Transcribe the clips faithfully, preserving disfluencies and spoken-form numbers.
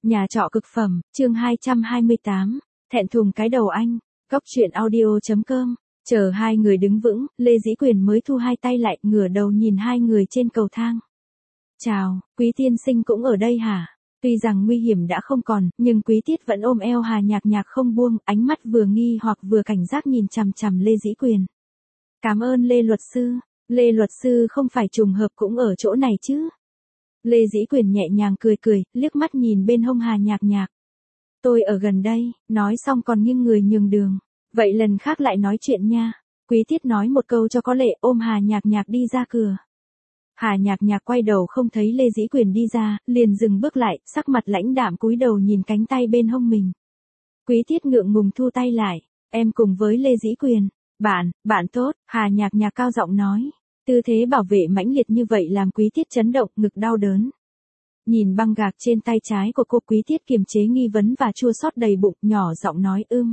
Nhà trọ cực phẩm, chương hai trăm hai mươi tám, thẹn thùng cái đầu anh, góc truyện audio.com, chờ hai người đứng vững, Lê Dĩ Quyền mới thu hai tay lại, ngửa đầu nhìn hai người trên cầu thang. Chào, Quý tiên sinh cũng ở đây hả? Tuy rằng nguy hiểm đã không còn, nhưng Quý Tiết vẫn ôm eo Hà Nhạc Nhạc không buông, ánh mắt vừa nghi hoặc vừa cảnh giác nhìn chằm chằm Lê Dĩ Quyền. Cảm ơn Lê luật sư, Lê luật sư không phải trùng hợp cũng ở chỗ này chứ? Lê Dĩ Quyền nhẹ nhàng cười cười, liếc mắt nhìn bên hông Hà Nhạc Nhạc. Tôi ở gần đây, nói xong còn nghiêng người nhường đường. Vậy lần khác lại nói chuyện nha. Quý Tiết nói một câu cho có lệ, ôm Hà Nhạc Nhạc đi ra cửa. Hà Nhạc Nhạc quay đầu không thấy Lê Dĩ Quyền đi ra, liền dừng bước lại, sắc mặt lãnh đạm cúi đầu nhìn cánh tay bên hông mình. Quý Tiết ngượng ngùng thu tay lại, em cùng với Lê Dĩ Quyền. Bạn, bạn tốt, Hà Nhạc Nhạc cao giọng nói. Tư thế bảo vệ mãnh liệt như vậy làm Quý Tiết chấn động, ngực đau đớn. Nhìn băng gạc trên tay trái của cô, Quý Tiết kiềm chế nghi vấn và chua xót đầy bụng, nhỏ giọng nói ưm.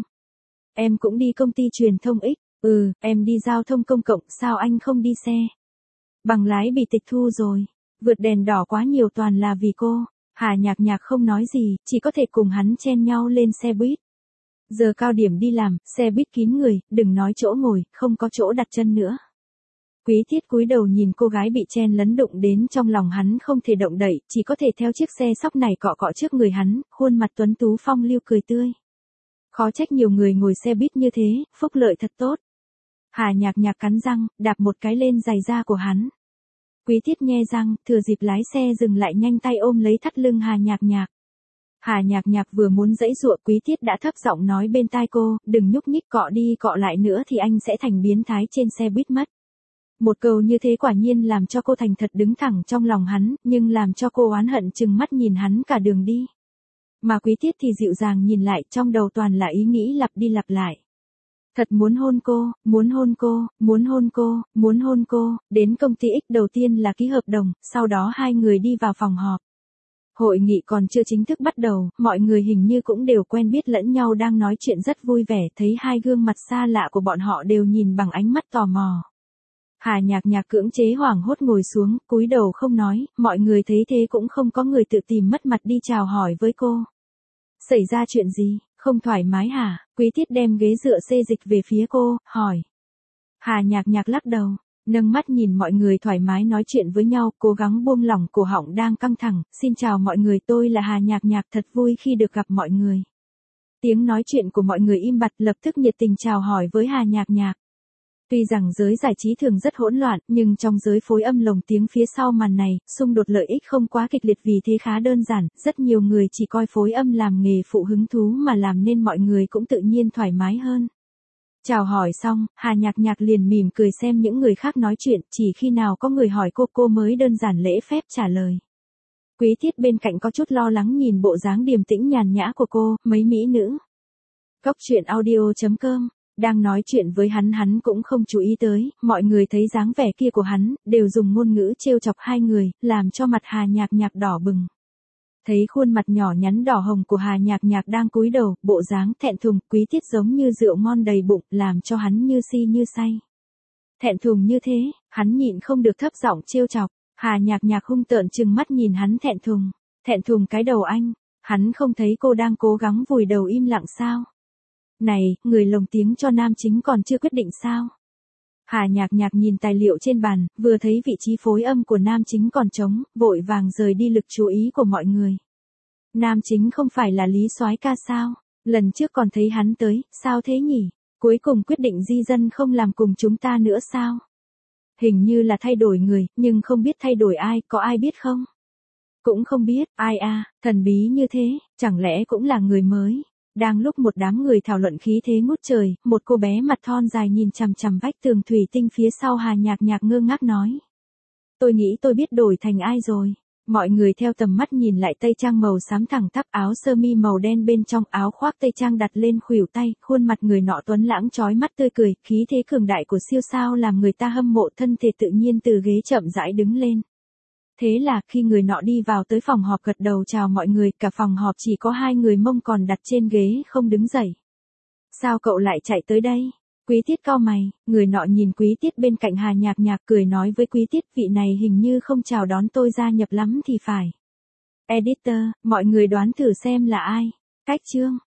Em cũng đi công ty truyền thông X, ừ, em đi giao thông công cộng, sao anh không đi xe? Bằng lái bị tịch thu rồi, vượt đèn đỏ quá nhiều toàn là vì cô. Hà Nhạc Nhạc không nói gì, chỉ có thể cùng hắn chen nhau lên xe buýt. Giờ cao điểm đi làm, xe buýt kín người, đừng nói chỗ ngồi, không có chỗ đặt chân nữa. Quý Tiết cúi đầu nhìn cô gái bị chen lấn đụng đến trong lòng hắn không thể động đậy, chỉ có thể theo chiếc xe sóc này cọ cọ trước người hắn, khuôn mặt tuấn tú phong lưu cười tươi. Khó trách nhiều người ngồi xe buýt như thế, phúc lợi thật tốt. Hà Nhạc Nhạc cắn răng, đạp một cái lên giày da của hắn. Quý Tiết nhe răng, thừa dịp lái xe dừng lại nhanh tay ôm lấy thắt lưng Hà Nhạc Nhạc. Hà Nhạc Nhạc vừa muốn giãy giụa, Quý Tiết đã thấp giọng nói bên tai cô, đừng nhúc nhích, cọ đi cọ lại nữa thì anh sẽ thành biến thái trên xe buýt mất. Một câu như thế quả nhiên làm cho cô thành thật đứng thẳng trong lòng hắn, nhưng làm cho cô oán hận chừng mắt nhìn hắn cả đường đi. Mà Quý Tiết thì dịu dàng nhìn lại, trong đầu toàn là ý nghĩ lặp đi lặp lại. Thật muốn hôn cô, muốn hôn cô, muốn hôn cô, muốn hôn cô, đến công ty X đầu tiên là ký hợp đồng, sau đó hai người đi vào phòng họp. Hội nghị còn chưa chính thức bắt đầu, mọi người hình như cũng đều quen biết lẫn nhau đang nói chuyện rất vui vẻ, thấy hai gương mặt xa lạ của bọn họ đều nhìn bằng ánh mắt tò mò. Hà Nhạc Nhạc cưỡng chế hoảng hốt ngồi xuống, cúi đầu không nói, mọi người thấy thế cũng không có người tự tìm mất mặt đi chào hỏi với cô. Xảy ra chuyện gì, không thoải mái hả? Quý Tiết đem ghế dựa xê dịch về phía cô, hỏi. Hà Nhạc Nhạc lắc đầu, nâng mắt nhìn mọi người thoải mái nói chuyện với nhau, cố gắng buông lỏng cổ họng đang căng thẳng. Xin chào mọi người, tôi là Hà Nhạc Nhạc, thật vui khi được gặp mọi người. Tiếng nói chuyện của mọi người im bặt, lập tức nhiệt tình chào hỏi với Hà Nhạc Nhạc. Tuy rằng giới giải trí thường rất hỗn loạn, nhưng trong giới phối âm lồng tiếng phía sau màn này, xung đột lợi ích không quá kịch liệt, vì thế khá đơn giản, rất nhiều người chỉ coi phối âm làm nghề phụ hứng thú mà làm nên mọi người cũng tự nhiên thoải mái hơn. Chào hỏi xong, Hà Nhạc Nhạc liền mỉm cười xem những người khác nói chuyện, chỉ khi nào có người hỏi cô, cô mới đơn giản lễ phép trả lời. Quý Tiết bên cạnh có chút lo lắng nhìn bộ dáng điềm tĩnh nhàn nhã của cô, mấy mỹ nữ. Góc truyện audio.com. Đang nói chuyện với hắn, hắn cũng không chú ý tới, mọi người thấy dáng vẻ kia của hắn, đều dùng ngôn ngữ trêu chọc hai người, làm cho mặt Hà Nhạc Nhạc đỏ bừng. Thấy khuôn mặt nhỏ nhắn đỏ hồng của Hà Nhạc Nhạc đang cúi đầu, bộ dáng thẹn thùng, Quý Tiết giống như rượu ngon đầy bụng, làm cho hắn như si như say. Thẹn thùng như thế, hắn nhịn không được thấp giọng trêu chọc, Hà Nhạc Nhạc hung tợn trừng mắt nhìn hắn thẹn thùng, thẹn thùng cái đầu anh, hắn không thấy cô đang cố gắng vùi đầu im lặng sao? Này, người lồng tiếng cho nam chính còn chưa quyết định sao? Hà Nhạc Nhạc nhìn tài liệu trên bàn, vừa thấy vị trí phối âm của nam chính còn trống, vội vàng rời đi lực chú ý của mọi người. Nam chính không phải là Lý Soái ca sao? Lần trước còn thấy hắn tới, sao thế nhỉ? Cuối cùng quyết định di dân không làm cùng chúng ta nữa sao? Hình như là thay đổi người, nhưng không biết thay đổi ai, có ai biết không? Cũng không biết, ai à, thần bí như thế, chẳng lẽ cũng là người mới? Đang lúc một đám người thảo luận khí thế ngút trời, một cô bé mặt thon dài nhìn chằm chằm vách tường thủy tinh phía sau Hà Nhạc Nhạc ngơ ngác nói. Tôi nghĩ tôi biết đổi thành ai rồi. Mọi người theo tầm mắt nhìn lại tây trang màu xám thẳng tắp, áo sơ mi màu đen bên trong, áo khoác tây trang đặt lên khuỷu tay, khuôn mặt người nọ tuấn lãng chói mắt tươi cười, khí thế cường đại của siêu sao làm người ta hâm mộ, thân thể tự nhiên từ ghế chậm rãi đứng lên. Thế là, khi người nọ đi vào tới phòng họp gật đầu chào mọi người, cả phòng họp chỉ có hai người mông còn đặt trên ghế không đứng dậy. Sao cậu lại chạy tới đây? Quý Tiết cau mày, người nọ nhìn Quý Tiết bên cạnh Hà Nhạc Nhạc cười nói với Quý Tiết, vị này hình như không chào đón tôi gia nhập lắm thì phải. Editor, mọi người đoán thử xem là ai. Cách chương.